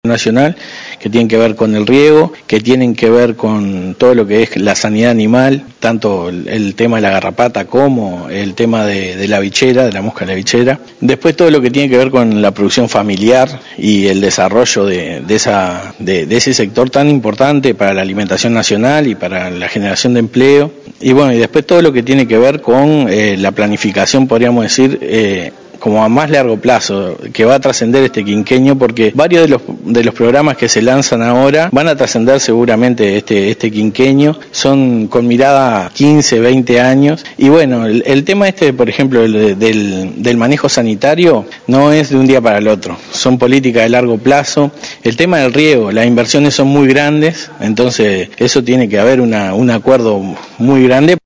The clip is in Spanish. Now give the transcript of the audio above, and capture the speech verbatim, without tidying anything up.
nacional, que tienen que ver con el riego, que tienen que ver con todo lo que es la sanidad animal, tanto el, el tema de la garrapata como el tema de, de la bichera, de la mosca de la bichera. Después todo lo que tiene que ver con la producción familiar y el desarrollo de, de, esa, de, de ese sector tan importante para la alimentación nacional y para la generación de empleo. Y bueno, y después todo lo que tiene que ver con eh, la planificación, podríamos decir, eh, como a más largo plazo, que va a trascender este quinquenio, porque varios de los de los programas que se lanzan ahora van a trascender seguramente este este quinquenio, son con mirada a quince, veinte años, y bueno, el, el tema este, por ejemplo, el, del, del manejo sanitario, no es de un día para el otro, son políticas de largo plazo. El tema del riego, las inversiones son muy grandes, entonces eso tiene que haber una, un acuerdo muy grande.